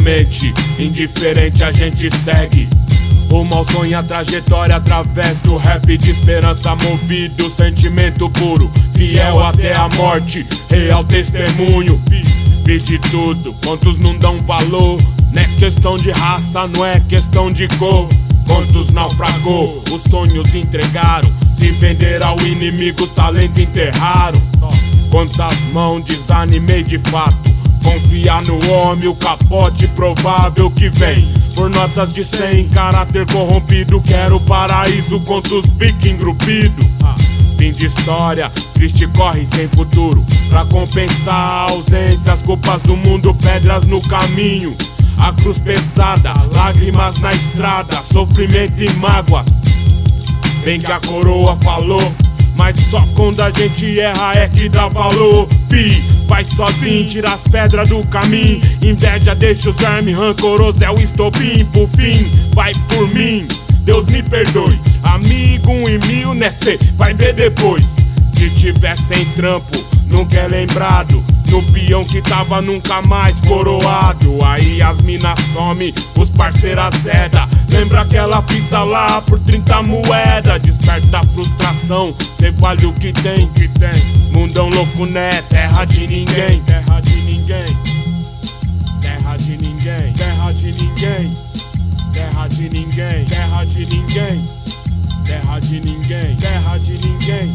mente, indiferente a gente segue rumo ao sonho, a trajetória através do rap de esperança, movido, sentimento puro, fiel até a morte, real testemunho. Vi de tudo, quantos não dão valor, não é questão de raça, não é questão de cor. Quantos naufragou, os sonhos entregaram, se vender ao inimigo os talentos enterraram. Quantas mãos desanimei de fato, confiar no homem, o capote provável que vem. Por notas de 100, caráter corrompido, quero o paraíso contra os pique engrupido. Fim de história, triste corre sem futuro, pra compensar a ausência, as culpas do mundo, pedras no caminho. A cruz pesada, lágrimas na estrada, sofrimento e mágoas. Bem que a coroa falou, mas só quando a gente erra é que dá valor. Fi, vai sozinho, tira as pedras do caminho. Inveja deixa os vermes, rancoroso é o estopim. Por fim, vai por mim, Deus me perdoe. Amigo 1 em 1000, né, cê vai ver depois. Se tiver sem trampo, nunca é lembrado do peão que tava nunca mais coroado. Aí as minas some, os parceiros azeda. Lembra aquela fita lá por 30 moedas. Desperta a frustração, cê vale o que tem. Mundão louco, né? Terra de ninguém. Terra de ninguém. Terra de ninguém. Terra de ninguém. Terra de ninguém. Terra de ninguém. Terra de ninguém. Terra de ninguém.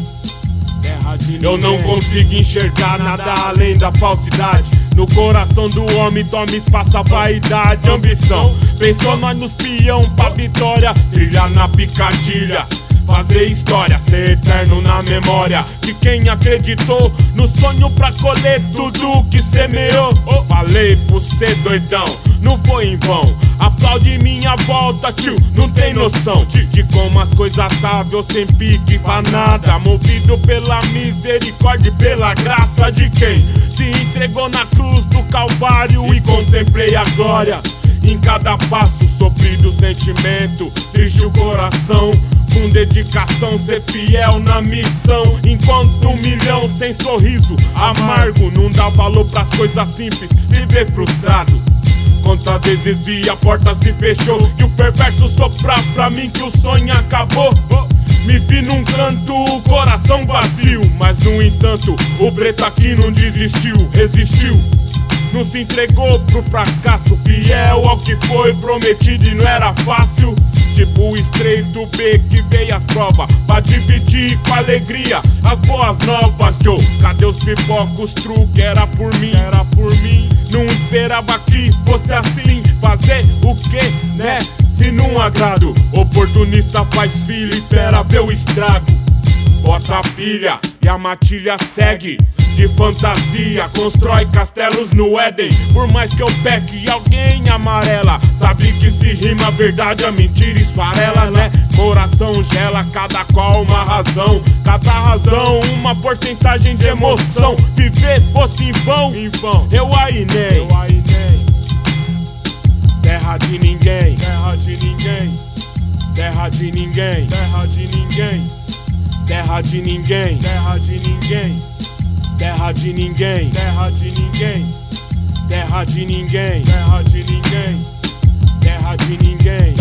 Eu não consigo enxergar nada além da falsidade. No coração do homem toma espaço a vaidade, ambição. Pensou nós nos peão pra vitória, trilhar na picadilha, fazer história, ser eterno na memória de quem acreditou no sonho pra colher tudo que semeou. Falei pro cê doidão, não foi em vão. Aplaude minha volta, tio, não tem noção de como as coisas estavam sem pique pra nada. Movido pela misericórdia e pela graça de quem se entregou na cruz do Calvário e contemplei a glória. Em cada passo, sofrido sentimento, triste o coração. Com dedicação, ser fiel na missão. Enquanto 1 milhão sem sorriso, amargo, não dá valor pras coisas simples, se vê frustrado. Quantas vezes vi a porta se fechou e o perverso soprar pra mim que o sonho acabou. Me vi num canto, o coração vazio, mas no entanto, o preto aqui não desistiu, resistiu. Não se entregou pro fracasso, fiel ao que foi prometido e não era fácil. Tipo o estreito B que veio as provas pra dividir com alegria as boas novas. Joe, cadê os pipocos true que era por mim? Era por mim. Não esperava que fosse assim, fazer o que, né? Se não agrado, oportunista faz filho, espera ver o estrago. Bota a pilha e a matilha segue. De fantasia, constrói castelos no Éden. Por mais que eu peque, alguém amarela. Sabe que se rima a verdade, a mentira esfarela, né? Coração gela, cada qual uma razão. Cada razão, uma porcentagem de emoção. Viver fosse em vão, eu aí nem. Terra de ninguém. Terra de ninguém. Terra de ninguém. Terra de ninguém. Terra de ninguém. Terra de ninguém. Terra de ninguém, terra de ninguém, terra de ninguém, terra de ninguém, terra de ninguém.